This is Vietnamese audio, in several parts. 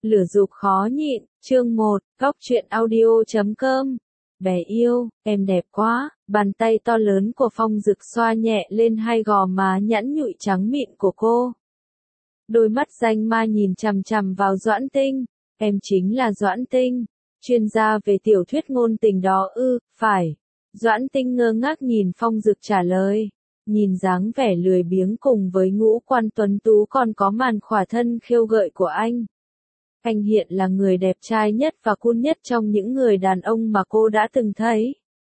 Lửa dục khó nhịn, chương 1, góc truyện audio.com. Bé yêu, em đẹp quá, bàn tay to lớn của Phong Dực xoa nhẹ lên hai gò má nhẵn nhụi trắng mịn của cô. Đôi mắt danh ma nhìn chằm chằm vào Doãn Tinh, em chính là Doãn Tinh, chuyên gia về tiểu thuyết ngôn tình đó ư, phải. Doãn Tinh ngơ ngác nhìn Phong Dực trả lời, nhìn dáng vẻ lười biếng cùng với ngũ quan tuấn tú còn có màn khỏa thân khêu gợi của anh. Anh hiện là người đẹp trai nhất và cool nhất trong những người đàn ông mà cô đã từng thấy.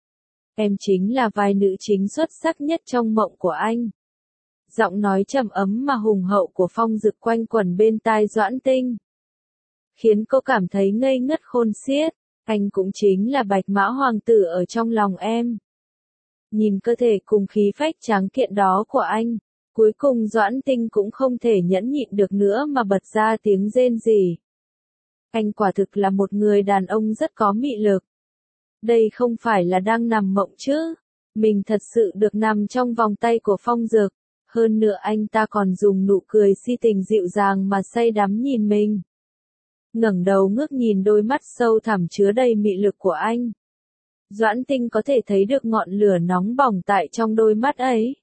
Em chính là vai nữ chính xuất sắc nhất trong mộng của anh. Giọng nói trầm ấm mà hùng hậu của Phong Dực quanh quẩn bên tai Doãn Tinh, khiến cô cảm thấy ngây ngất khôn xiết. Anh cũng chính là Bạch Mã Hoàng tử ở trong lòng em. Nhìn cơ thể cùng khí phách tráng kiện đó của anh, cuối cùng Doãn Tinh cũng không thể nhẫn nhịn được nữa mà bật ra tiếng rên rỉ. Anh quả thực là một người đàn ông rất có mị lực. Đây không phải là đang nằm mộng chứ. Mình thật sự được nằm trong vòng tay của Phong Dực. Hơn nữa anh ta còn dùng nụ cười si tình dịu dàng mà say đắm nhìn mình. Ngẩng đầu ngước nhìn đôi mắt sâu thẳm chứa đầy mị lực của anh. Doãn Tinh có thể thấy được ngọn lửa nóng bỏng tại trong đôi mắt ấy.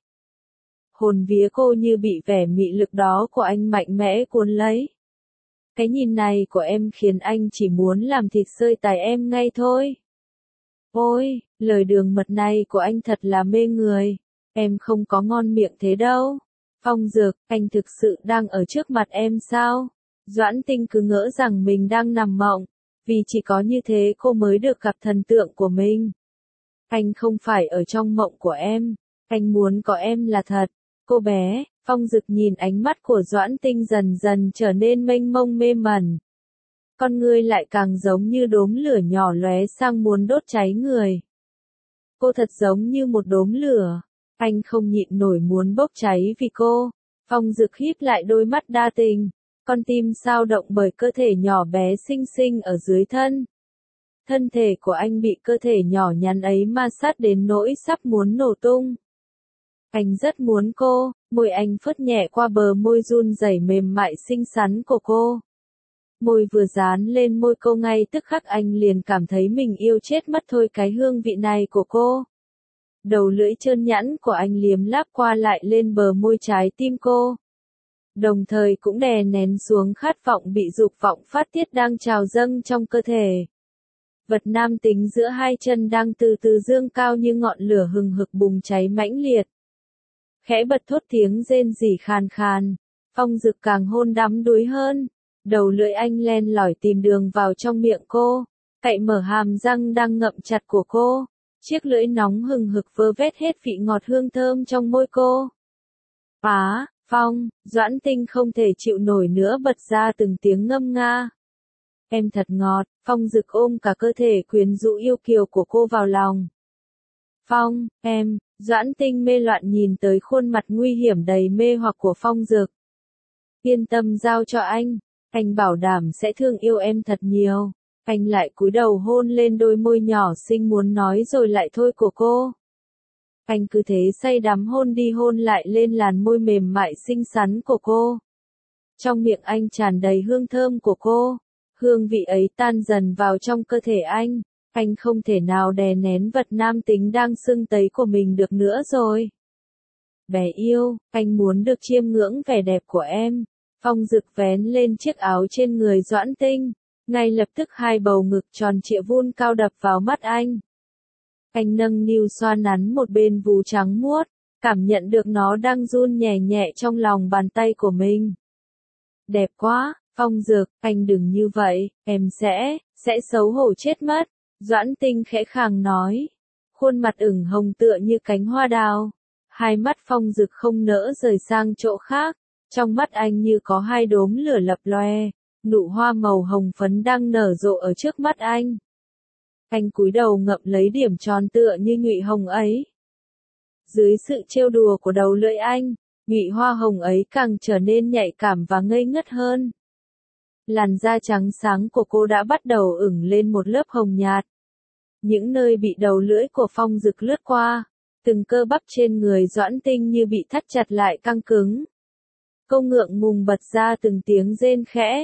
Hồn vía cô như bị vẻ mị lực đó của anh mạnh mẽ cuốn lấy. Cái nhìn này của em khiến anh chỉ muốn làm thịt xơi tài em ngay thôi. Ôi, lời đường mật này của anh thật là mê người. Em không có ngon miệng thế đâu. Phong Dực, anh thực sự đang ở trước mặt em sao? Doãn Tinh cứ ngỡ rằng mình đang nằm mộng, vì chỉ có như thế cô mới được gặp thần tượng của mình. Anh không phải ở trong mộng của em, anh muốn có em là thật. Cô bé, Phong Dực nhìn ánh mắt của Doãn Tinh dần dần trở nên mênh mông mê mẩn. Con người lại càng giống như đốm lửa nhỏ lóe sang muốn đốt cháy người. Cô thật giống như một đốm lửa, anh không nhịn nổi muốn bốc cháy vì cô. Phong Dực híp lại đôi mắt đa tình, con tim sao động bởi cơ thể nhỏ bé xinh xinh ở dưới thân. Thân thể của anh bị cơ thể nhỏ nhắn ấy ma sát đến nỗi sắp muốn nổ tung. Anh rất muốn cô, môi anh phớt nhẹ qua bờ môi run rẩy mềm mại xinh xắn của cô. Môi vừa dán lên môi cô ngay tức khắc anh liền cảm thấy mình yêu chết mất thôi cái hương vị này của cô. Đầu lưỡi trơn nhẵn của anh liếm láp qua lại lên bờ môi trái tim cô. Đồng thời cũng đè nén xuống khát vọng bị dục vọng phát tiết đang trào dâng trong cơ thể. Vật nam tính giữa hai chân đang từ từ dương cao như ngọn lửa hừng hực bùng cháy mãnh liệt. Khẽ bật thốt tiếng rên rỉ khàn khàn, Phong Dực càng hôn đắm đuối hơn. Đầu lưỡi anh len lỏi tìm đường vào trong miệng cô, cạy mở hàm răng đang ngậm chặt của cô. Chiếc lưỡi nóng hừng hực vơ vét hết vị ngọt hương thơm trong môi cô. Doãn Tinh không thể chịu nổi nữa bật ra từng tiếng ngâm nga. Em thật ngọt, Phong Dực ôm cả cơ thể quyến rũ yêu kiều của cô vào lòng. Doãn Tinh mê loạn nhìn tới khuôn mặt nguy hiểm đầy mê hoặc của Phong Dực. Yên tâm giao cho anh bảo đảm sẽ thương yêu em thật nhiều. Anh lại cúi đầu hôn lên đôi môi nhỏ xinh muốn nói rồi lại thôi của cô. Anh cứ thế say đắm hôn đi hôn lại lên làn môi mềm mại xinh xắn của cô. Trong miệng anh tràn đầy hương thơm của cô. Hương vị ấy tan dần vào trong cơ thể anh không thể nào đè nén vật nam tính đang sưng tấy của mình được nữa rồi. Bé yêu, anh muốn được chiêm ngưỡng vẻ đẹp của em. Phong Dực vén lên chiếc áo trên người Doãn Tinh. Ngay lập tức hai bầu ngực tròn trịa vun cao đập vào mắt anh. Anh nâng niu xoa nắn một bên vú trắng muốt, cảm nhận được nó đang run nhẹ nhẹ trong lòng bàn tay của mình. Đẹp quá, Phong Dực, anh đừng như vậy, em sẽ xấu hổ chết mất. Doãn Tinh khẽ khàng nói. Khuôn mặt ửng hồng tựa như cánh hoa đào. Hai mắt Phong Dực không nỡ rời sang chỗ khác. Trong mắt anh như có hai đốm lửa lập loè. Nụ hoa màu hồng phấn đang nở rộ ở trước mắt anh. Anh cúi đầu ngậm lấy điểm tròn tựa như nhụy hồng ấy. Dưới sự trêu đùa của đầu lưỡi anh, nhụy hoa hồng ấy càng trở nên nhạy cảm và ngây ngất hơn. Làn da trắng sáng của cô đã bắt đầu ửng lên một lớp hồng nhạt. Những nơi bị đầu lưỡi của Phong Dực lướt qua, từng cơ bắp trên người Doãn Tinh như bị thắt chặt lại căng cứng. Cô ngượng ngùng bật ra từng tiếng rên khẽ.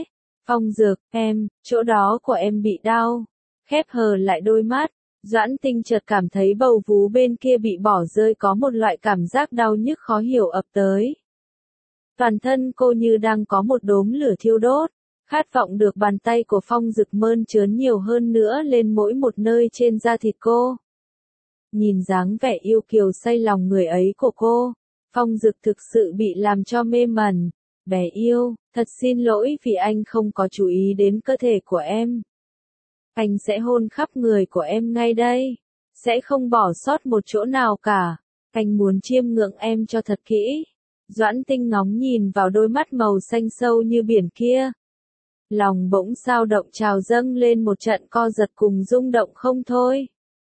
Phong Dực, em, chỗ đó của em bị đau. Khép hờ lại đôi mắt, Doãn Tinh chợt cảm thấy bầu vú bên kia bị bỏ rơi, có một loại cảm giác đau nhức khó hiểu ập tới. Toàn thân cô như đang có một đốm lửa thiêu đốt, khát vọng được bàn tay của Phong Dực mơn trớn nhiều hơn nữa lên mỗi một nơi trên da thịt cô. Nhìn dáng vẻ yêu kiều say lòng người ấy của cô, Phong Dực thực sự bị làm cho mê mẩn. Bé yêu, thật xin lỗi vì anh không có chú ý đến cơ thể của em. Anh sẽ hôn khắp người của em ngay đây. Sẽ không bỏ sót một chỗ nào cả. Anh muốn chiêm ngưỡng em cho thật kỹ. Doãn Tinh ngóng nhìn vào đôi mắt màu xanh sâu như biển kia. Lòng bỗng sao động trào dâng lên một trận co giật cùng rung động không thôi.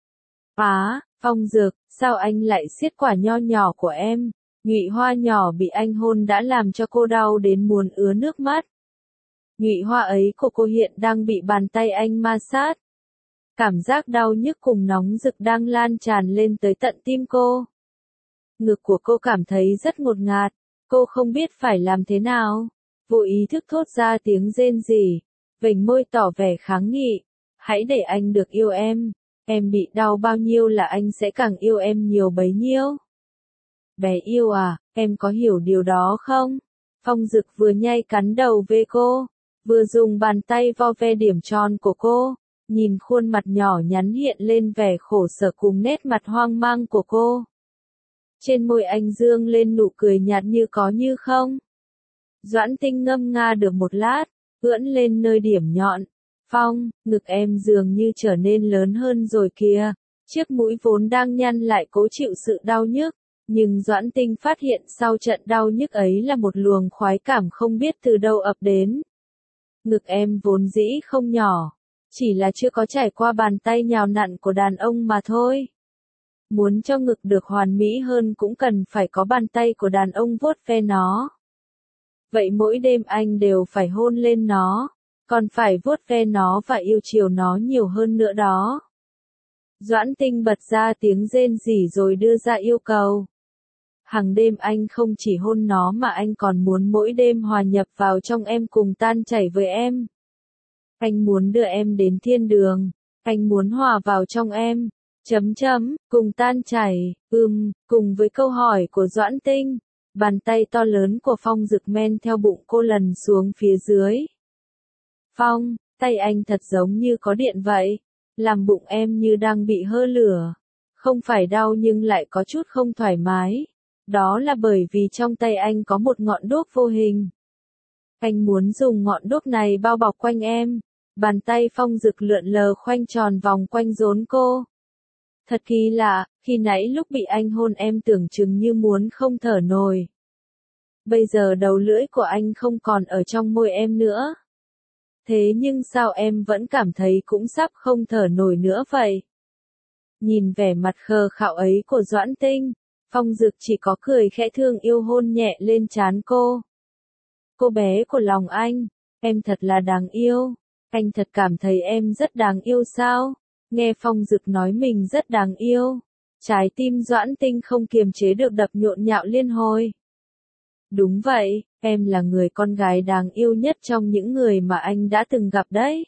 Phong Dực, sao anh lại siết quả nho nhỏ của em? Nhụy hoa nhỏ bị anh hôn đã làm cho cô đau đến muốn ứa nước mắt. Nhụy hoa ấy của cô hiện đang bị bàn tay anh ma sát. Cảm giác đau nhức cùng nóng rực đang lan tràn lên tới tận tim cô. Ngực của cô cảm thấy rất ngột ngạt, cô không biết phải làm thế nào. Vô ý thức thốt ra tiếng rên rỉ, vểnh môi tỏ vẻ kháng nghị. Hãy để anh được yêu em bị đau bao nhiêu là anh sẽ càng yêu em nhiều bấy nhiêu. Bé yêu à, em có hiểu điều đó không? Phong Dực vừa nhai cắn đầu về cô, vừa dùng bàn tay vo ve điểm tròn của cô, nhìn khuôn mặt nhỏ nhắn hiện lên vẻ khổ sở cùng nét mặt hoang mang của cô. Trên môi anh dương lên nụ cười nhạt như có như không. Doãn Tinh ngâm nga được một lát, ưỡn lên nơi điểm nhọn. Phong, ngực em dường như trở nên lớn hơn rồi kìa. Chiếc mũi vốn đang nhăn lại cố chịu sự đau nhức. Nhưng Doãn Tinh phát hiện sau trận đau nhức ấy là một luồng khoái cảm không biết từ đâu ập đến. Ngực em vốn dĩ không nhỏ, chỉ là chưa có trải qua bàn tay nhào nặn của đàn ông mà thôi. Muốn cho ngực được hoàn mỹ hơn cũng cần phải có bàn tay của đàn ông vuốt ve nó. Vậy mỗi đêm anh đều phải hôn lên nó, còn phải vuốt ve nó và yêu chiều nó nhiều hơn nữa đó. Doãn Tinh bật ra tiếng rên rỉ rồi đưa ra yêu cầu. Hàng đêm anh không chỉ hôn nó mà anh còn muốn mỗi đêm hòa nhập vào trong em cùng tan chảy với em. Anh muốn đưa em đến thiên đường. Anh muốn hòa vào trong em. Cùng tan chảy. Cùng với câu hỏi của Doãn Tinh. Bàn tay to lớn của Phong Dực men theo bụng cô lần xuống phía dưới. Phong, tay anh thật giống như có điện vậy. Làm bụng em như đang bị hơ lửa. Không phải đau nhưng lại có chút không thoải mái. Đó là bởi vì trong tay anh có một ngọn đuốc vô hình. Anh muốn dùng ngọn đuốc này bao bọc quanh em. Bàn tay Phong Dực lượn lờ khoanh tròn vòng quanh rốn cô. Thật kỳ lạ, khi nãy lúc bị anh hôn em tưởng chừng như muốn không thở nổi. Bây giờ đầu lưỡi của anh không còn ở trong môi em nữa. Thế nhưng sao em vẫn cảm thấy cũng sắp không thở nổi nữa vậy? Nhìn vẻ mặt khờ khạo ấy của Doãn Tinh, Phong Dực chỉ có cười khẽ thương yêu hôn nhẹ lên trán cô. Cô bé của lòng anh, em thật là đáng yêu. Anh thật cảm thấy em rất đáng yêu sao? Nghe Phong Dực nói mình rất đáng yêu. Trái tim Doãn Tinh không kiềm chế được đập nhộn nhạo liên hồi. Đúng vậy, em là người con gái đáng yêu nhất trong những người mà anh đã từng gặp đấy.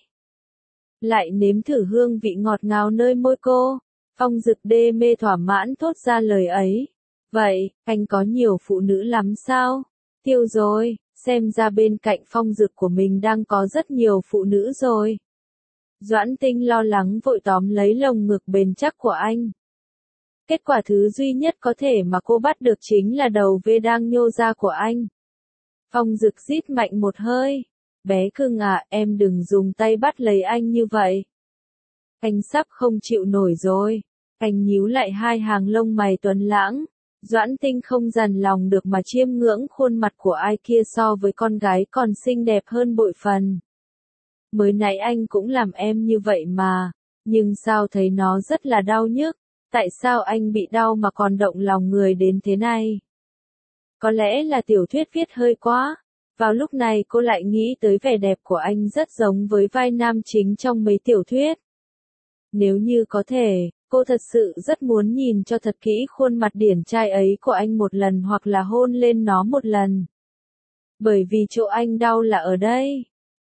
Lại nếm thử hương vị ngọt ngào nơi môi cô. Phong Dực đê mê thỏa mãn thốt ra lời ấy. Vậy, anh có nhiều phụ nữ lắm sao? Tiêu rồi, xem ra bên cạnh Phong Dực của mình đang có rất nhiều phụ nữ rồi. Doãn Tinh lo lắng vội tóm lấy lồng ngực bền chắc của anh. Kết quả thứ duy nhất có thể mà cô bắt được chính là đầu vê đang nhô ra của anh. Phong Dực rít mạnh một hơi. Bé cưng à, em đừng dùng tay bắt lấy anh như vậy. Anh sắp không chịu nổi rồi. Anh nhíu lại hai hàng lông mày tuấn lãng. Doãn Tinh không dằn lòng được mà chiêm ngưỡng khuôn mặt của ai kia so với con gái còn xinh đẹp hơn bội phần. Mới nãy anh cũng làm em như vậy mà. Nhưng sao thấy nó rất là đau nhức. Tại sao anh bị đau mà còn động lòng người đến thế này? Có lẽ là tiểu thuyết viết hơi quá. Vào lúc này cô lại nghĩ tới vẻ đẹp của anh rất giống với vai nam chính trong mấy tiểu thuyết. Nếu như có thể, cô thật sự rất muốn nhìn cho thật kỹ khuôn mặt điển trai ấy của anh một lần hoặc là hôn lên nó một lần. Bởi vì chỗ anh đau là ở đây.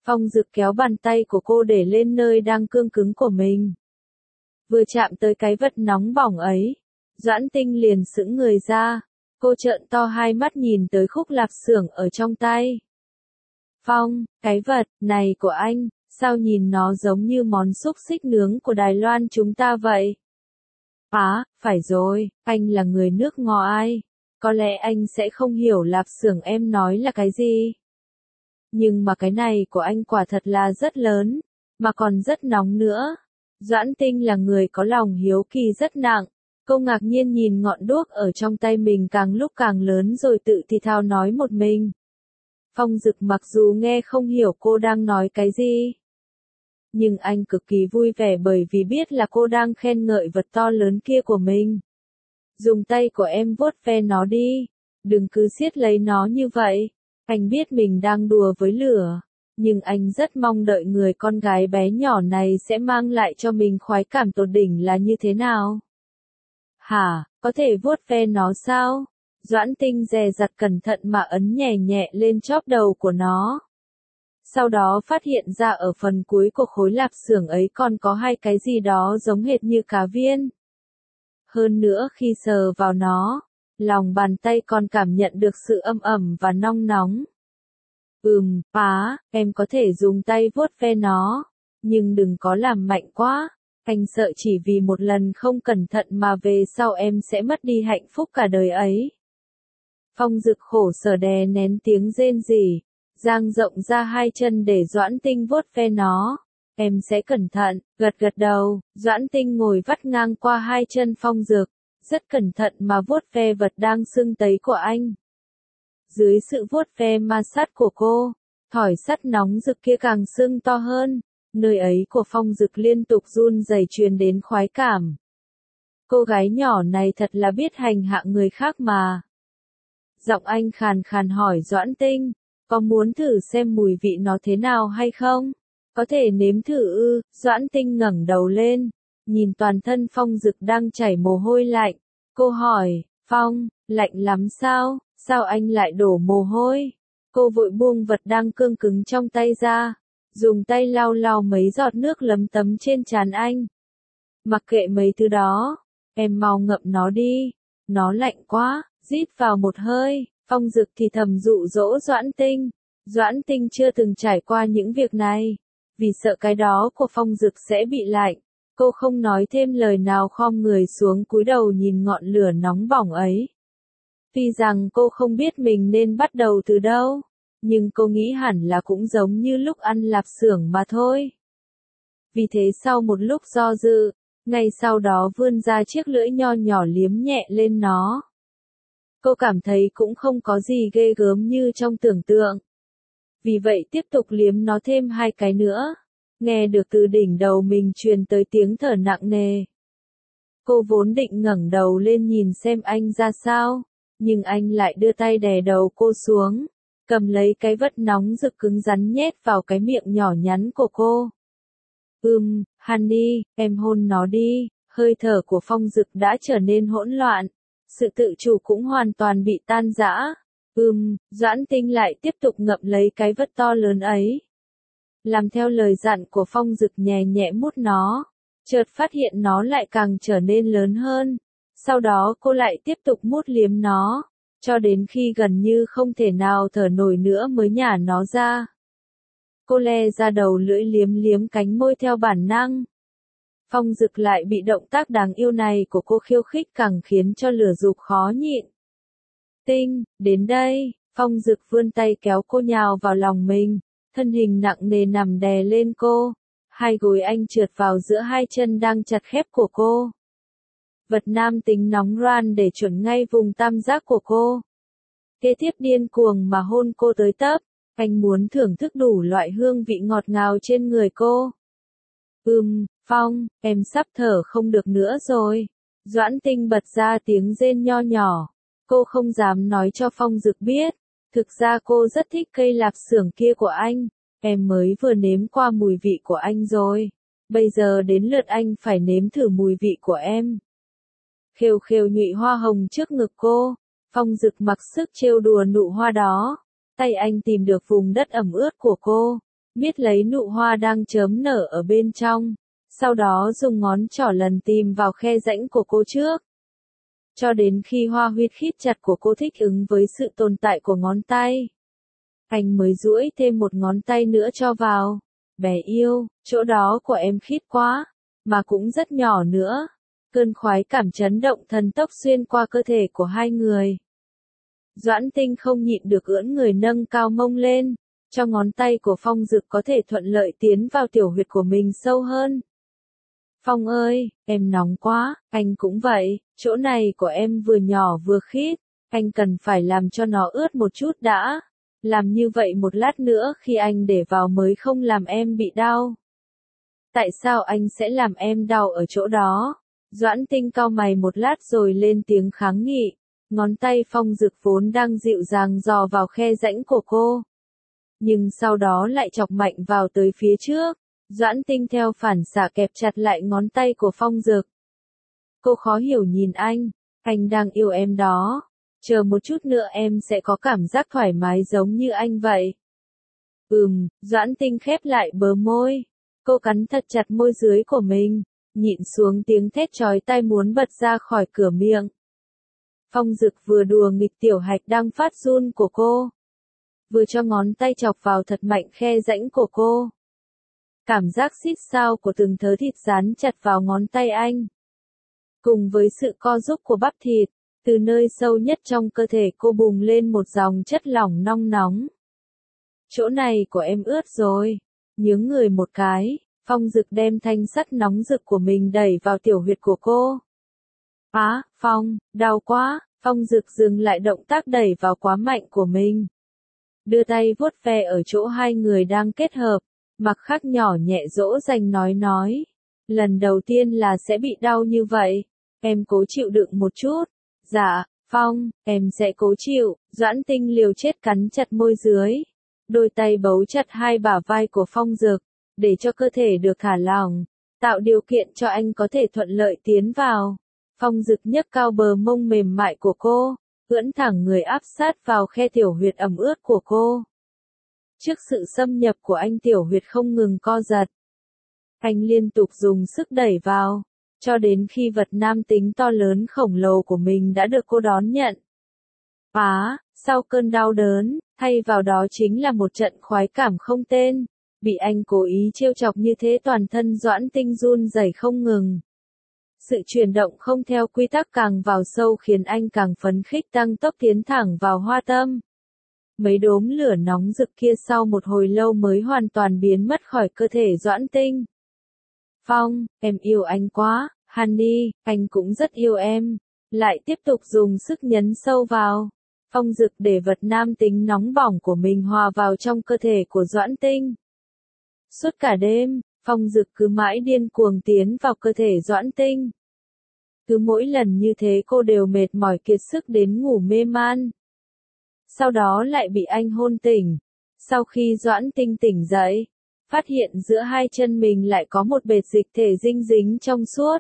Phong Dực kéo bàn tay của cô để lên nơi đang cương cứng của mình. Vừa chạm tới cái vật nóng bỏng ấy, Doãn Tinh liền sững người ra. Cô trợn to hai mắt nhìn tới khúc lạp xưởng ở trong tay. Phong, cái vật này của anh, sao nhìn nó giống như món xúc xích nướng của Đài Loan chúng ta vậy? Phải rồi, anh là người nước ngoài. Có lẽ anh sẽ không hiểu lạp xưởng em nói là cái gì. Nhưng mà cái này của anh quả thật là rất lớn, mà còn rất nóng nữa. Doãn Tinh là người có lòng hiếu kỳ rất nặng. Cô ngạc nhiên nhìn ngọn đuốc ở trong tay mình càng lúc càng lớn rồi tự thì thào nói một mình. Phong Dực mặc dù nghe không hiểu cô đang nói cái gì, nhưng anh cực kỳ vui vẻ bởi vì biết là cô đang khen ngợi vật to lớn kia của mình. Dùng tay của em vuốt ve nó đi, đừng cứ siết lấy nó như vậy. Anh biết mình đang đùa với lửa, nhưng anh rất mong đợi người con gái bé nhỏ này sẽ mang lại cho mình khoái cảm tột đỉnh là như thế nào. Hả, có thể vuốt ve nó sao? Doãn Tinh dè dặt cẩn thận mà ấn nhẹ nhẹ lên chóp đầu của nó. Sau đó phát hiện ra ở phần cuối của khối lạp xưởng ấy còn có hai cái gì đó giống hệt như cá viên. Hơn nữa khi sờ vào nó, lòng bàn tay còn cảm nhận được sự ấm ẩm và nóng nóng. Em có thể dùng tay vuốt ve nó, nhưng đừng có làm mạnh quá. Anh sợ chỉ vì một lần không cẩn thận mà về sau em sẽ mất đi hạnh phúc cả đời ấy. Phong Dực khổ sở đè nén tiếng rên rỉ, dang rộng ra hai chân để Doãn Tinh vuốt ve nó. Em sẽ cẩn thận, gật gật đầu. Doãn Tinh ngồi vắt ngang qua hai chân Phong Dực, rất cẩn thận mà vuốt ve vật đang sưng tấy của anh. Dưới sự vuốt ve ma sát của cô, thỏi sắt nóng rực kia càng sưng to hơn. Nơi ấy của Phong Dực liên tục run rẩy truyền đến khoái cảm. Cô gái nhỏ này thật là biết hành hạ người khác mà. Giọng anh khàn khàn hỏi Doãn Tinh, có muốn thử xem mùi vị nó thế nào hay không? Có thể nếm thử ư? Doãn Tinh ngẩng đầu lên, nhìn toàn thân Phong Dực đang chảy mồ hôi lạnh. Cô hỏi, Phong, lạnh lắm sao? Sao anh lại đổ mồ hôi? Cô vội buông vật đang cương cứng trong tay ra, dùng tay lau lau mấy giọt nước lấm tấm trên trán anh. Mặc kệ mấy thứ đó, em mau ngậm nó đi, nó lạnh quá. Rít vào một hơi, Phong Dực thì thầm dụ dỗ Doãn Tinh. Doãn Tinh chưa từng trải qua những việc này, vì sợ cái đó của Phong Dực sẽ bị lạnh. Cô không nói thêm lời nào, khom người xuống cúi đầu nhìn ngọn lửa nóng bỏng ấy. Tuy rằng cô không biết mình nên bắt đầu từ đâu, nhưng cô nghĩ hẳn là cũng giống như lúc ăn lạp xưởng mà thôi. Vì thế sau một lúc do dự, ngay sau đó vươn ra chiếc lưỡi nho nhỏ liếm nhẹ lên nó. Cô cảm thấy cũng không có gì ghê gớm như trong tưởng tượng. Vì vậy tiếp tục liếm nó thêm hai cái nữa. Nghe được từ đỉnh đầu mình truyền tới tiếng thở nặng nề. Cô vốn định ngẩng đầu lên nhìn xem anh ra sao, nhưng anh lại đưa tay đè đầu cô xuống, cầm lấy cái vật nóng rực cứng rắn nhét vào cái miệng nhỏ nhắn của cô. Honey, em hôn nó đi. Hơi thở của Phong Dực đã trở nên hỗn loạn. Sự tự chủ cũng hoàn toàn bị tan rã. Doãn Tinh lại tiếp tục ngậm lấy cái vật to lớn ấy. Làm theo lời dặn của Phong Dực nhẹ nhẹ mút nó. Chợt phát hiện nó lại càng trở nên lớn hơn. Sau đó cô lại tiếp tục mút liếm nó, cho đến khi gần như không thể nào thở nổi nữa mới nhả nó ra. Cô le ra đầu lưỡi liếm liếm cánh môi theo bản năng. Phong Dực lại bị động tác đáng yêu này của cô khiêu khích càng khiến cho lửa dục khó nhịn. Tinh, đến đây. Phong Dực vươn tay kéo cô nhào vào lòng mình, thân hình nặng nề nằm đè lên cô. Hai gối anh trượt vào giữa hai chân đang chặt khép của cô. Vật nam tính nóng ran để chuẩn ngay vùng tam giác của cô. Kế tiếp điên cuồng mà hôn cô tới tấp. Anh muốn thưởng thức đủ loại hương vị ngọt ngào trên người cô. Phong, em sắp thở không được nữa rồi. Doãn Tinh bật ra tiếng rên nho nhỏ. Cô không dám nói cho Phong Dực biết. Thực ra cô rất thích cây lạp xưởng kia của anh. Em mới vừa nếm qua mùi vị của anh rồi. Bây giờ đến lượt anh phải nếm thử mùi vị của em. Khều khều nhụy hoa hồng trước ngực cô. Phong Dực mặc sức trêu đùa nụ hoa đó. Tay anh tìm được vùng đất ẩm ướt của cô. miết lấy nụ hoa đang chớm nở ở bên trong, sau đó dùng ngón trỏ lần tìm vào khe rãnh của cô trước. Cho đến khi hoa huyết khít chặt của cô thích ứng với sự tồn tại của ngón tay. Anh mới duỗi thêm một ngón tay nữa cho vào. Bé yêu, chỗ đó của em khít quá, mà cũng rất nhỏ nữa. Cơn khoái cảm chấn động thần tốc xuyên qua cơ thể của hai người. Doãn Tinh không nhịn được ưỡn người nâng cao mông lên, cho ngón tay của Phong Dực có thể thuận lợi tiến vào tiểu huyệt của mình sâu hơn. Phong ơi, em nóng quá, anh cũng vậy, chỗ này của em vừa nhỏ vừa khít, anh cần phải làm cho nó ướt một chút đã. Làm như vậy một lát nữa khi anh để vào mới không làm em bị đau. Tại sao anh sẽ làm em đau ở chỗ đó? Doãn Tinh cau mày một lát rồi lên tiếng kháng nghị. Ngón tay Phong Dực vốn đang dịu dàng dò vào khe rãnh của cô. Nhưng sau đó lại chọc mạnh vào tới phía trước. Doãn Tinh theo phản xạ kẹp chặt lại ngón tay của Phong Dực. Cô khó hiểu nhìn anh đang yêu em đó. Chờ một chút nữa em sẽ có cảm giác thoải mái giống như anh vậy. Doãn Tinh khép lại bờ môi. Cô cắn thật chặt môi dưới của mình, nhịn xuống tiếng thét chói tai muốn bật ra khỏi cửa miệng. Phong Dực vừa đùa nghịch tiểu hạch đang phát run của cô, vừa cho ngón tay chọc vào thật mạnh khe rãnh của cô. Cảm giác xít sao của từng thớ thịt dán chặt vào ngón tay anh, cùng với sự co rúm của bắp thịt, từ nơi sâu nhất trong cơ thể cô bùng lên một dòng chất lỏng nong nóng. Chỗ này của em ướt rồi. Nhướng người một cái, Phong Dực đem thanh sắt nóng rực của mình đẩy vào tiểu huyệt của cô. Phong, đau quá. Phong Dực dừng lại động tác đẩy vào quá mạnh của mình. Đưa tay vuốt ve ở chỗ hai người đang kết hợp, mặc khắc nhỏ nhẹ dỗ dành nói. Lần đầu tiên là sẽ bị đau như vậy, em cố chịu đựng một chút. Dạ, Phong, em sẽ cố chịu. Doãn Tinh liều chết cắn chặt môi dưới. Đôi tay bấu chặt hai bả vai của Phong Dực, để cho cơ thể được thả lỏng, tạo điều kiện cho anh có thể thuận lợi tiến vào. Phong Dực nhấc cao bờ mông mềm mại của cô, ưỡn thẳng người áp sát vào khe tiểu huyệt ẩm ướt của cô. Trước sự xâm nhập của anh tiểu huyệt không ngừng co giật. Anh liên tục dùng sức đẩy vào, cho đến khi vật nam tính to lớn khổng lồ của mình đã được cô đón nhận. Sau cơn đau đớn, thay vào đó chính là một trận khoái cảm không tên. Bị anh cố ý trêu chọc như thế toàn thân Doãn Tinh run rẩy không ngừng. Sự chuyển động không theo quy tắc càng vào sâu khiến anh càng phấn khích tăng tốc tiến thẳng vào hoa tâm. Mấy đốm lửa nóng rực kia sau một hồi lâu mới hoàn toàn biến mất khỏi cơ thể Doãn Tinh. Phong, em yêu anh quá, Honey, anh cũng rất yêu em. Lại tiếp tục dùng sức nhấn sâu vào. Phong Dực để vật nam tính nóng bỏng của mình hòa vào trong cơ thể của Doãn Tinh. Suốt cả đêm, Phong Dực cứ mãi điên cuồng tiến vào cơ thể Doãn Tinh. Cứ mỗi lần như thế cô đều mệt mỏi kiệt sức đến ngủ mê man. Sau đó lại bị anh hôn tỉnh. Sau khi Doãn Tinh tỉnh dậy, phát hiện giữa hai chân mình lại có một bệt dịch thể dinh dính trong suốt.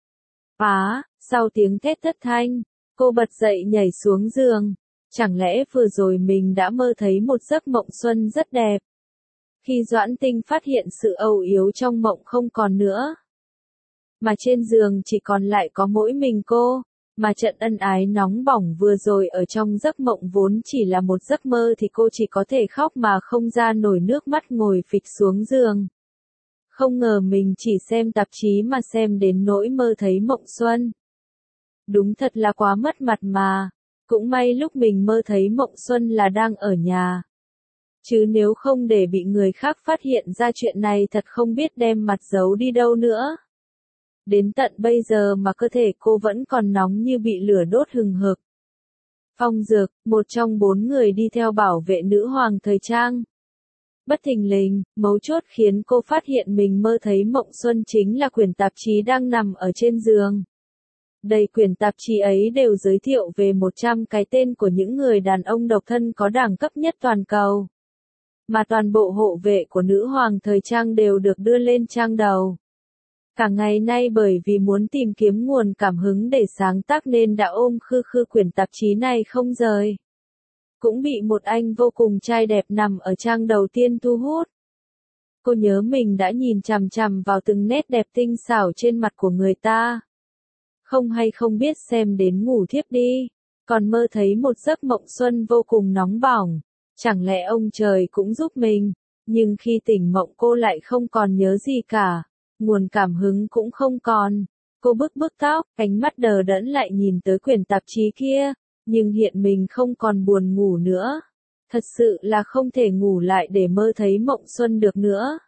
Sau tiếng thét thất thanh, cô bật dậy nhảy xuống giường. Chẳng lẽ vừa rồi mình đã mơ thấy một giấc mộng xuân rất đẹp? Khi Doãn Tinh phát hiện sự âu yếm trong mộng không còn nữa, mà trên giường chỉ còn lại có mỗi mình cô, mà trận ân ái nóng bỏng vừa rồi ở trong giấc mộng vốn chỉ là một giấc mơ thì cô chỉ có thể khóc mà không ra nổi nước mắt ngồi phịch xuống giường. Không ngờ mình chỉ xem tạp chí mà xem đến nỗi mơ thấy mộng xuân. Đúng thật là quá mất mặt mà. Cũng may lúc mình mơ thấy mộng xuân là đang ở nhà. Chứ nếu không để bị người khác phát hiện ra chuyện này thật không biết đem mặt giấu đi đâu nữa. Đến tận bây giờ mà cơ thể cô vẫn còn nóng như bị lửa đốt hừng hực. Phong Dực, một trong 4 người đi theo bảo vệ nữ hoàng thời trang. Bất thình lình, mấu chốt khiến cô phát hiện mình mơ thấy mộng xuân chính là quyển tạp chí đang nằm ở trên giường. Đầy quyển tạp chí ấy đều giới thiệu về 100 cái tên của những người đàn ông độc thân có đẳng cấp nhất toàn cầu. Mà toàn bộ hộ vệ của nữ hoàng thời trang đều được đưa lên trang đầu. Cả ngày nay bởi vì muốn tìm kiếm nguồn cảm hứng để sáng tác nên đã ôm khư quyển tạp chí này không rời. Cũng bị một anh vô cùng trai đẹp nằm ở trang đầu tiên thu hút. Cô nhớ mình đã nhìn chằm chằm vào từng nét đẹp tinh xảo trên mặt của người ta. Không hay không biết xem đến ngủ thiếp đi, còn mơ thấy một giấc mộng xuân vô cùng nóng bỏng. Chẳng lẽ ông trời cũng giúp mình, nhưng khi tỉnh mộng cô lại không còn nhớ gì cả, nguồn cảm hứng cũng không còn. Cô bức bức tóc, ánh mắt đờ đẫn lại nhìn tới quyển tạp chí kia, nhưng hiện mình không còn buồn ngủ nữa. Thật sự là không thể ngủ lại để mơ thấy mộng xuân được nữa.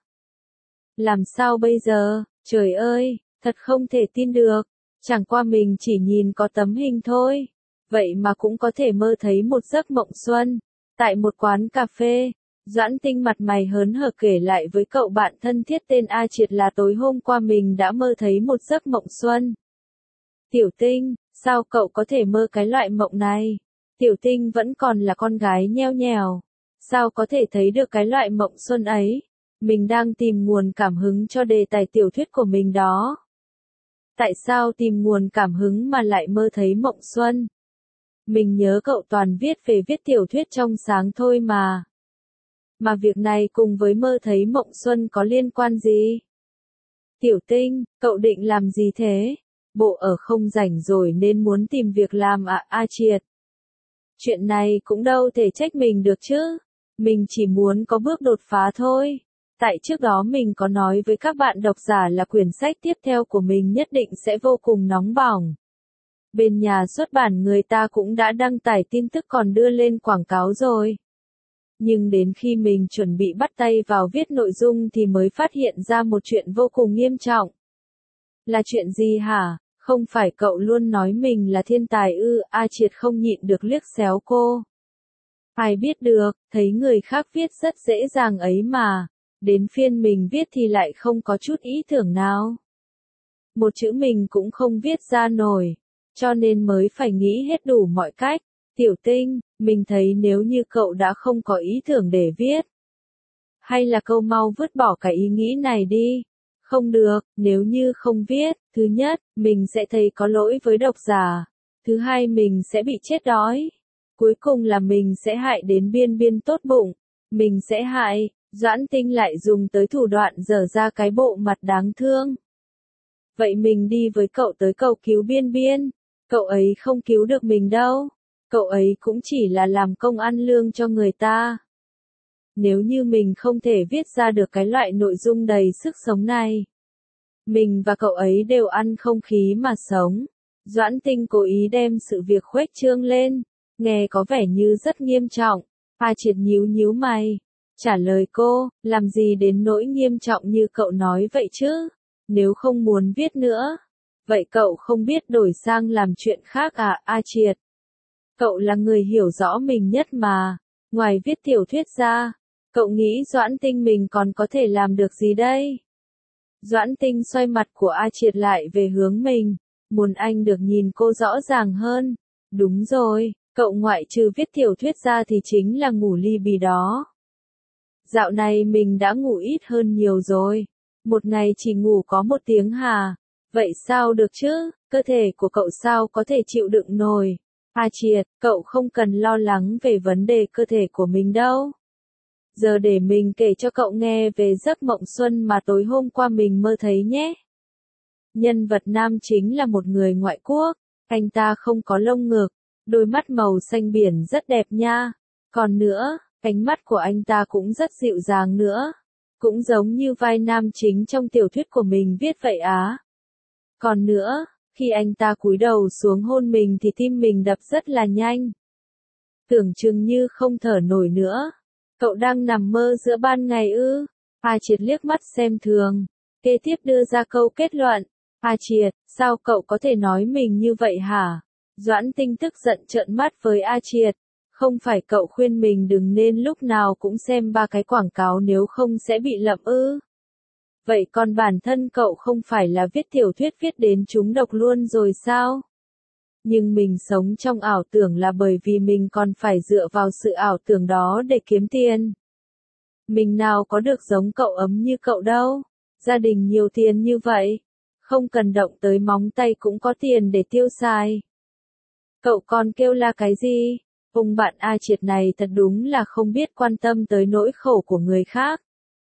Làm sao bây giờ, trời ơi, thật không thể tin được, chẳng qua mình chỉ nhìn có tấm hình thôi, vậy mà cũng có thể mơ thấy một giấc mộng xuân. Tại một quán cà phê, Doãn Tinh mặt mày hớn hở kể lại với cậu bạn thân thiết tên A Triệt là tối hôm qua mình đã mơ thấy một giấc mộng xuân. Tiểu Tinh, sao cậu có thể mơ cái loại mộng này? Tiểu Tinh vẫn còn là con gái nheo nhèo, sao có thể thấy được cái loại mộng xuân ấy? Mình đang tìm nguồn cảm hứng cho đề tài tiểu thuyết của mình đó. Tại sao tìm nguồn cảm hứng mà lại mơ thấy mộng xuân? Mình nhớ cậu toàn viết về viết tiểu thuyết trong sáng thôi mà. Mà việc này cùng với mơ thấy mộng xuân có liên quan gì? Tiểu Tinh, cậu định làm gì thế? Bộ ở không rảnh rồi nên muốn tìm việc làm à? A Triệt. Chuyện này cũng đâu thể trách mình được chứ. Mình chỉ muốn có bước đột phá thôi. Tại trước đó mình có nói với các bạn độc giả là quyển sách tiếp theo của mình nhất định sẽ vô cùng nóng bỏng. Bên nhà xuất bản người ta cũng đã đăng tải tin tức còn đưa lên quảng cáo rồi. Nhưng đến khi mình chuẩn bị bắt tay vào viết nội dung thì mới phát hiện ra một chuyện vô cùng nghiêm trọng. Là chuyện gì hả? Không phải cậu luôn nói mình là thiên tài ư? A Triệt không nhịn được liếc xéo cô. Ai biết được, thấy người khác viết rất dễ dàng ấy mà. Đến phiên mình viết thì lại không có chút ý tưởng nào. Một chữ mình cũng không viết ra nổi, cho nên mới phải nghĩ hết đủ mọi cách. Tiểu Tinh, mình thấy nếu như cậu đã không có ý tưởng để viết, hay là cậu mau vứt bỏ cái ý nghĩ này đi. Không được, nếu như không viết, thứ nhất, mình sẽ thấy có lỗi với độc giả. Thứ hai mình sẽ bị chết đói. Cuối cùng là mình sẽ hại đến biên biên tốt bụng. Mình sẽ hại. Doãn Tinh lại dùng tới thủ đoạn dở ra cái bộ mặt đáng thương. Vậy mình đi với cậu tới cầu cứu biên biên. Cậu ấy không cứu được mình đâu. Cậu ấy cũng chỉ là làm công ăn lương cho người ta. Nếu như mình không thể viết ra được cái loại nội dung đầy sức sống này, mình và cậu ấy đều ăn không khí mà sống. Doãn Tinh cố ý đem sự việc khuếch trương lên, nghe có vẻ như rất nghiêm trọng. A Triệt nhíu nhíu mày, trả lời cô, làm gì đến nỗi nghiêm trọng như cậu nói vậy chứ? Nếu không muốn viết nữa, vậy cậu không biết đổi sang làm chuyện khác à? A Triệt, cậu là người hiểu rõ mình nhất mà. Ngoài viết tiểu thuyết ra, cậu nghĩ Doãn Tinh mình còn có thể làm được gì đây? Doãn Tinh xoay mặt của A Triệt lại về hướng mình, muốn anh được nhìn cô rõ ràng hơn. Đúng rồi, cậu ngoại trừ viết tiểu thuyết ra thì chính là ngủ li bì đó. Dạo này mình đã ngủ ít hơn nhiều rồi. Một ngày chỉ ngủ có 1 tiếng hả? Vậy sao được chứ? Cơ thể của cậu sao có thể chịu đựng nổi? A Triệt, cậu không cần lo lắng về vấn đề cơ thể của mình đâu. Giờ để mình kể cho cậu nghe về giấc mộng xuân mà tối hôm qua mình mơ thấy nhé. Nhân vật nam chính là một người ngoại quốc. Anh ta không có lông ngực, đôi mắt màu xanh biển rất đẹp nha. Còn nữa, ánh mắt của anh ta cũng rất dịu dàng nữa. Cũng giống như vai nam chính trong tiểu thuyết của mình viết vậy á. Còn nữa, khi anh ta cúi đầu xuống hôn mình thì tim mình đập rất là nhanh. Tưởng chừng như không thở nổi nữa. Cậu đang nằm mơ giữa ban ngày ư? A Triệt liếc mắt xem thường, kế tiếp đưa ra câu kết luận. A Triệt, sao cậu có thể nói mình như vậy hả? Doãn Tinh tức giận trợn mắt với A Triệt. Không phải cậu khuyên mình đừng nên lúc nào cũng xem 3 cái quảng cáo nếu không sẽ bị lậm ư? Vậy còn bản thân cậu không phải là viết tiểu thuyết viết đến trúng độc luôn rồi sao? Nhưng mình sống trong ảo tưởng là bởi vì mình còn phải dựa vào sự ảo tưởng đó để kiếm tiền. Mình nào có được giống cậu ấm như cậu đâu. Gia đình nhiều tiền như vậy, không cần động tới móng tay cũng có tiền để tiêu xài. Cậu còn kêu la cái gì? Ông bạn A Triệt này thật đúng là không biết quan tâm tới nỗi khổ của người khác.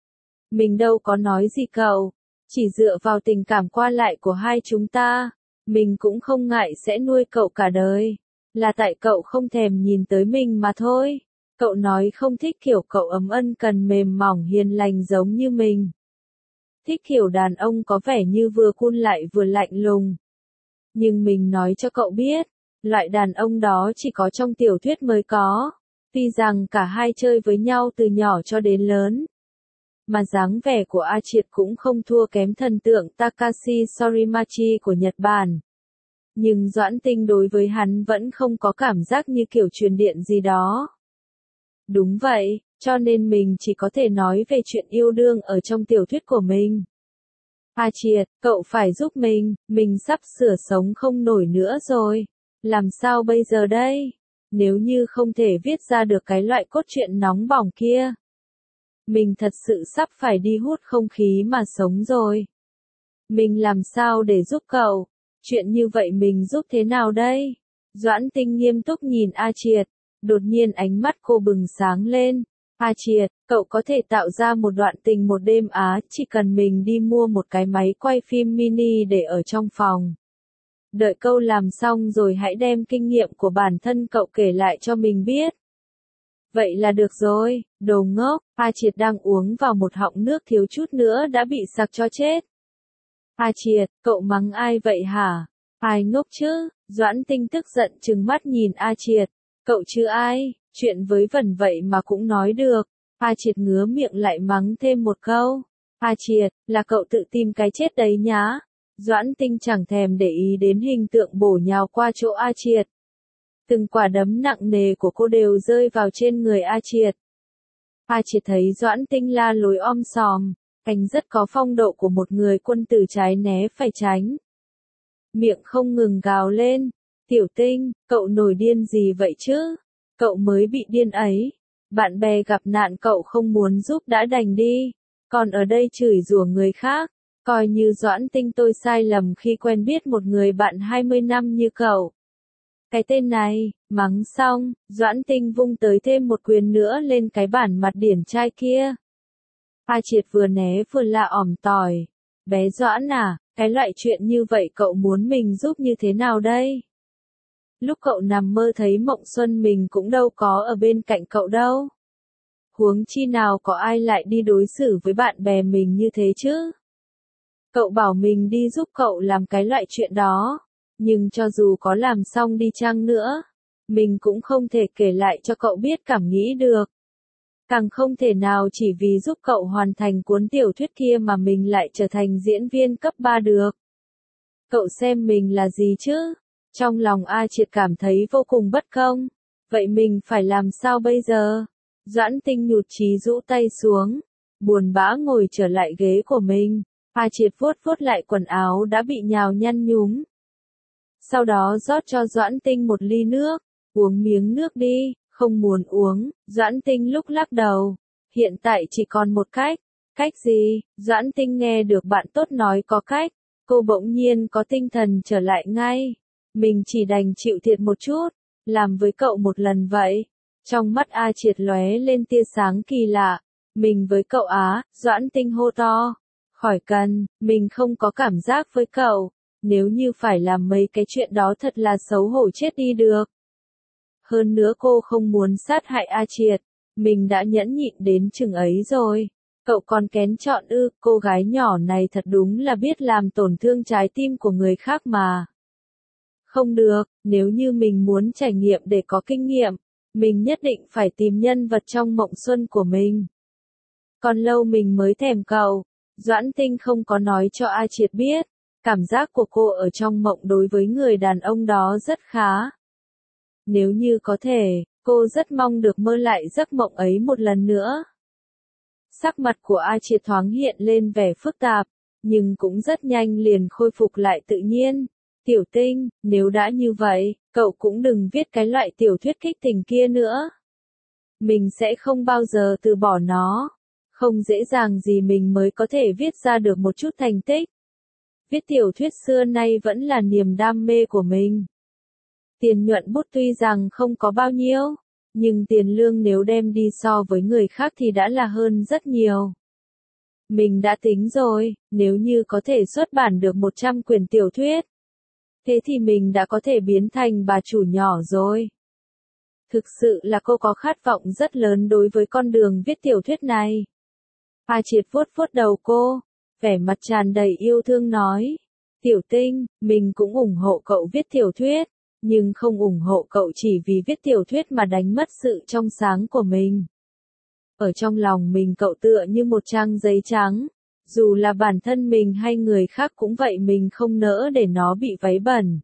Mình đâu có nói gì cậu. Chỉ dựa vào tình cảm qua lại của hai chúng ta, mình cũng không ngại sẽ nuôi cậu cả đời. Là tại cậu không thèm nhìn tới mình mà thôi. Cậu nói không thích kiểu cậu ấm ân cần mềm mỏng hiền lành giống như mình. Thích kiểu đàn ông có vẻ như vừa cool lại vừa lạnh lùng. Nhưng mình nói cho cậu biết, loại đàn ông đó chỉ có trong tiểu thuyết mới có. Tuy rằng cả hai chơi với nhau từ nhỏ cho đến lớn. Mà dáng vẻ của A Triệt cũng không thua kém thần tượng Takashi Sorimachi của Nhật Bản. Nhưng Doãn Tinh đối với hắn vẫn không có cảm giác như kiểu truyền điện gì đó. Đúng vậy, cho nên mình chỉ có thể nói về chuyện yêu đương ở trong tiểu thuyết của mình. A Triệt, cậu phải giúp mình sắp sửa sống không nổi nữa rồi. Làm sao bây giờ đây? Nếu như không thể viết ra được cái loại cốt truyện nóng bỏng kia. Mình thật sự sắp phải đi hút không khí mà sống rồi. Mình làm sao để giúp cậu? Chuyện như vậy mình giúp thế nào đây? Doãn Tinh nghiêm túc nhìn A Triệt. Đột nhiên ánh mắt cô bừng sáng lên. A Triệt, cậu có thể tạo ra một đoạn tình một đêm á, chỉ cần mình đi mua một cái máy quay phim mini để ở trong phòng. Đợi cậu làm xong rồi hãy đem kinh nghiệm của bản thân cậu kể lại cho mình biết. Vậy là được rồi, đồ ngốc. A Triệt đang uống vào một họng nước thiếu chút nữa đã bị sặc cho chết. A Triệt, cậu mắng ai vậy hả? Ai ngốc chứ? Doãn Tinh tức giận trừng mắt nhìn A Triệt. Cậu chứ ai? Chuyện với vẩn vậy mà cũng nói được. A Triệt ngứa miệng lại mắng thêm một câu. A Triệt, là cậu tự tìm cái chết đấy nhá. Doãn Tinh chẳng thèm để ý đến hình tượng bổ nhào qua chỗ A Triệt. Từng quả đấm nặng nề của cô đều rơi vào trên người A Triệt. A Triệt thấy Doãn Tinh la lối om sòm, anh rất có phong độ của một người quân tử trái né phải tránh. Miệng không ngừng gào lên, Tiểu Tinh, cậu nổi điên gì vậy chứ? Cậu mới bị điên ấy. Bạn bè gặp nạn cậu không muốn giúp đã đành đi. Còn ở đây chửi rủa người khác. Coi như Doãn Tinh tôi sai lầm khi quen biết một người bạn 20 năm như cậu. Cái tên này, mắng xong, Doãn Tinh vung tới thêm một quyền nữa lên cái bản mặt điển trai kia. A Triệt vừa né vừa la ỏm tỏi. Bé Doãn à, cái loại chuyện như vậy cậu muốn mình giúp như thế nào đây? Lúc cậu nằm mơ thấy Mộng Xuân mình cũng đâu có ở bên cạnh cậu đâu. Huống chi nào có ai lại đi đối xử với bạn bè mình như thế chứ? Cậu bảo mình đi giúp cậu làm cái loại chuyện đó. Nhưng cho dù có làm xong đi chăng nữa, mình cũng không thể kể lại cho cậu biết cảm nghĩ được. Càng không thể nào chỉ vì giúp cậu hoàn thành cuốn tiểu thuyết kia mà mình lại trở thành diễn viên cấp 3 được. Cậu xem mình là gì chứ? Trong lòng A Triệt cảm thấy vô cùng bất công. Vậy mình phải làm sao bây giờ? Doãn Tinh nhụt chí rũ tay xuống, buồn bã ngồi trở lại ghế của mình. A Triệt vuốt vuốt lại quần áo đã bị nhào nhăn nhúm. Sau đó rót cho Doãn Tinh một ly nước, uống miếng nước đi, không muốn uống. Doãn Tinh lúc lắc đầu. Hiện tại chỉ còn một cách. Cách gì? Doãn Tinh nghe được bạn tốt nói có cách. Cô bỗng nhiên có tinh thần trở lại ngay. Mình chỉ đành chịu thiệt một chút, làm với cậu một lần vậy. Trong mắt A Triệt lóe lên tia sáng kỳ lạ. Mình với cậu á, Doãn Tinh hô to. Khỏi cần, mình không có cảm giác với cậu. Nếu như phải làm mấy cái chuyện đó thật là xấu hổ chết đi được. Hơn nữa cô không muốn sát hại A Triệt. Mình đã nhẫn nhịn đến chừng ấy rồi. Cậu còn kén chọn ư, cô gái nhỏ này thật đúng là biết làm tổn thương trái tim của người khác mà. Không được, nếu như mình muốn trải nghiệm để có kinh nghiệm, mình nhất định phải tìm nhân vật trong mộng xuân của mình. Còn lâu mình mới thèm cậu. Doãn Tinh không có nói cho A Triệt biết. Cảm giác của cô ở trong mộng đối với người đàn ông đó rất khá. Nếu như có thể, cô rất mong được mơ lại giấc mộng ấy một lần nữa. Sắc mặt của A Triệt thoáng hiện lên vẻ phức tạp, nhưng cũng rất nhanh liền khôi phục lại tự nhiên. Tiểu Tinh, nếu đã như vậy, cậu cũng đừng viết cái loại tiểu thuyết kích tình kia nữa. Mình sẽ không bao giờ từ bỏ nó. Không dễ dàng gì mình mới có thể viết ra được một chút thành tích. Viết tiểu thuyết xưa nay vẫn là niềm đam mê của mình. Tiền nhuận bút tuy rằng không có bao nhiêu, nhưng tiền lương nếu đem đi so với người khác thì đã là hơn rất nhiều. Mình đã tính rồi, nếu như có thể xuất bản được 100 quyển tiểu thuyết, thế thì mình đã có thể biến thành bà chủ nhỏ rồi. Thực sự là cô có khát vọng rất lớn đối với con đường viết tiểu thuyết này. A Triệt vuốt vuốt đầu cô, vẻ mặt tràn đầy yêu thương nói. Tiểu Tinh, mình cũng ủng hộ cậu viết tiểu thuyết, nhưng không ủng hộ cậu chỉ vì viết tiểu thuyết mà đánh mất sự trong sáng của mình. Ở trong lòng mình cậu tựa như một trang giấy trắng, dù là bản thân mình hay người khác cũng vậy, mình không nỡ để nó bị váy bẩn.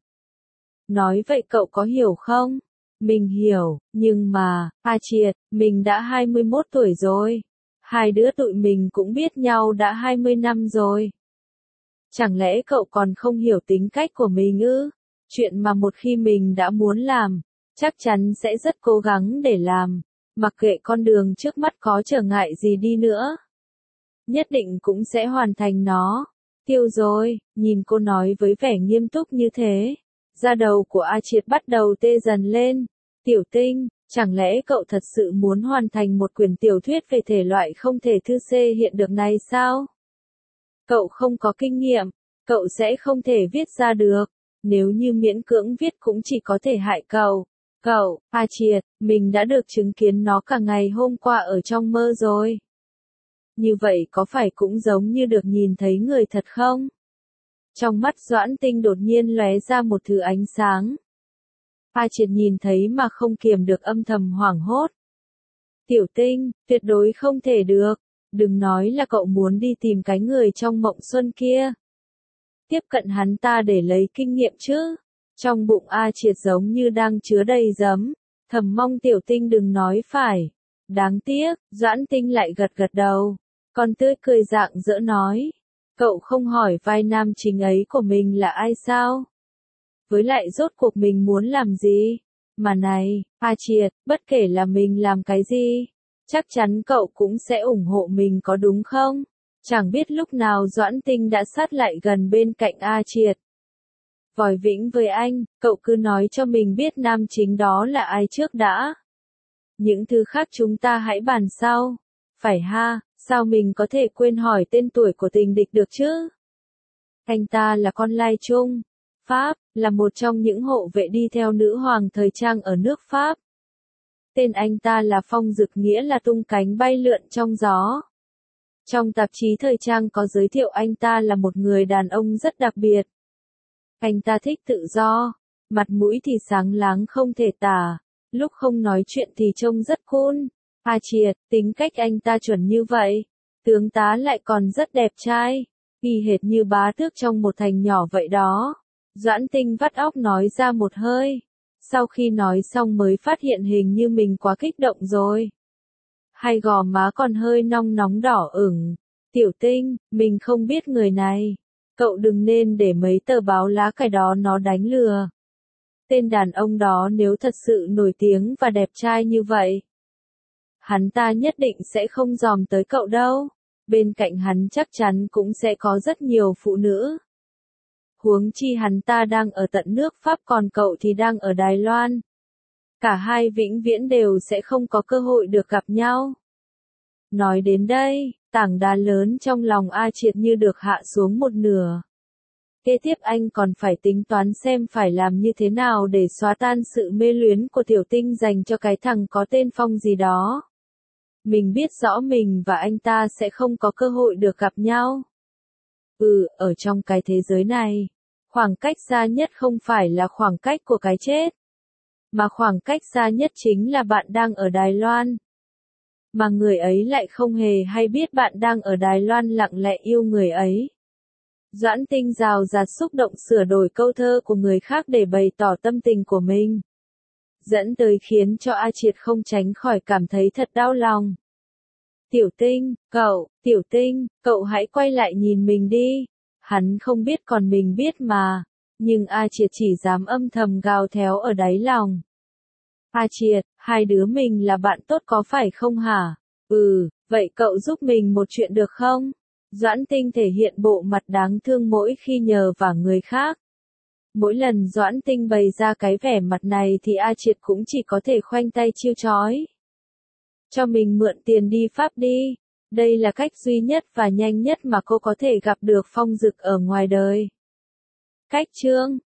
Nói vậy cậu có hiểu không? Mình hiểu, nhưng mà, A Triệt, mình đã 21 tuổi rồi. Hai đứa tụi mình cũng biết nhau đã 20 năm rồi. Chẳng lẽ cậu còn không hiểu tính cách của mình ư? Chuyện mà một khi mình đã muốn làm, chắc chắn sẽ rất cố gắng để làm, mặc kệ con đường trước mắt có trở ngại gì đi nữa. Nhất định cũng sẽ hoàn thành nó. Tiêu rồi, nhìn cô nói với vẻ nghiêm túc như thế. Da đầu của A Triệt bắt đầu tê dần lên. Tiểu Tinh, chẳng lẽ cậu thật sự muốn hoàn thành một quyển tiểu thuyết về thể loại không thể thư xê hiện được này sao? Cậu không có kinh nghiệm, cậu sẽ không thể viết ra được. Nếu như miễn cưỡng viết cũng chỉ có thể hại cậu. Cậu, A Triệt, mình đã được chứng kiến nó cả ngày hôm qua ở trong mơ rồi. Như vậy có phải cũng giống như được nhìn thấy người thật không? Trong mắt Doãn Tinh đột nhiên lóe ra một thứ ánh sáng. A Triệt nhìn thấy mà không kiềm được âm thầm hoảng hốt. Tiểu Tinh, tuyệt đối không thể được. Đừng nói là cậu muốn đi tìm cái người trong mộng xuân kia. Tiếp cận hắn ta để lấy kinh nghiệm chứ. Trong bụng A Triệt giống như đang chứa đầy giấm. Thầm mong Tiểu Tinh đừng nói phải. Đáng tiếc, Doãn Tinh lại gật gật đầu. Còn tươi cười rạng rỡ nói. Cậu không hỏi vai nam chính ấy của mình là ai sao? Với lại rốt cuộc mình muốn làm gì? Mà này, A Triệt, bất kể là mình làm cái gì, chắc chắn cậu cũng sẽ ủng hộ mình có đúng không? Chẳng biết lúc nào Doãn Tinh đã sát lại gần bên cạnh A Triệt. Vòi vĩnh với anh, cậu cứ nói cho mình biết nam chính đó là ai trước đã. Những thứ khác chúng ta hãy bàn sau. Phải ha, sao mình có thể quên hỏi tên tuổi của tình địch được chứ? Anh ta là con lai Trung, Pháp, là một trong những hộ vệ đi theo nữ hoàng thời trang ở nước Pháp. Tên anh ta là Phong Dực, nghĩa là tung cánh bay lượn trong gió. Trong tạp chí thời trang có giới thiệu anh ta là một người đàn ông rất đặc biệt. Anh ta thích tự do, mặt mũi thì sáng láng không thể tả, lúc không nói chuyện thì trông rất cool. A Triệt, tính cách anh ta chuẩn như vậy, tướng tá lại còn rất đẹp trai, y hệt như bá tước trong một thành nhỏ vậy đó. Doãn Tinh vắt óc nói ra một hơi. Sau khi nói xong mới phát hiện hình như mình quá kích động rồi. Hai gò má còn hơi nong nóng đỏ ửng. Tiểu Tinh, mình không biết người này. Cậu đừng nên để mấy tờ báo lá cải đó nó đánh lừa. Tên đàn ông đó nếu thật sự nổi tiếng và đẹp trai như vậy, hắn ta nhất định sẽ không dòm tới cậu đâu. Bên cạnh hắn chắc chắn cũng sẽ có rất nhiều phụ nữ. Huống chi hắn ta đang ở tận nước Pháp còn cậu thì đang ở Đài Loan. Cả hai vĩnh viễn đều sẽ không có cơ hội được gặp nhau. Nói đến đây, tảng đá lớn trong lòng A Triệt như được hạ xuống một nửa. Kế tiếp anh còn phải tính toán xem phải làm như thế nào để xóa tan sự mê luyến của Tiểu Tinh dành cho cái thằng có tên Phong gì đó. Mình biết rõ mình và anh ta sẽ không có cơ hội được gặp nhau. Ở trong cái thế giới này, khoảng cách xa nhất không phải là khoảng cách của cái chết, mà khoảng cách xa nhất chính là bạn đang ở Đài Loan. Mà người ấy lại không hề hay biết bạn đang ở Đài Loan lặng lẽ yêu người ấy. Doãn Tinh rào rạt xúc động sửa đổi câu thơ của người khác để bày tỏ tâm tình của mình. Dẫn tới khiến cho A Triệt không tránh khỏi cảm thấy thật đau lòng. Tiểu Tinh, cậu hãy quay lại nhìn mình đi. Hắn không biết còn mình biết mà. Nhưng A Triệt chỉ dám âm thầm gào thét ở đáy lòng. A Triệt, hai đứa mình là bạn tốt có phải không hả? Vậy cậu giúp mình một chuyện được không? Doãn Tinh thể hiện bộ mặt đáng thương mỗi khi nhờ vả người khác. Mỗi lần Doãn Tinh bày ra cái vẻ mặt này thì A Triệt cũng chỉ có thể khoanh tay chiêu chói. Cho mình mượn tiền đi Pháp đi. Đây là cách duy nhất và nhanh nhất mà cô có thể gặp được Phong Dực ở ngoài đời. Cách chương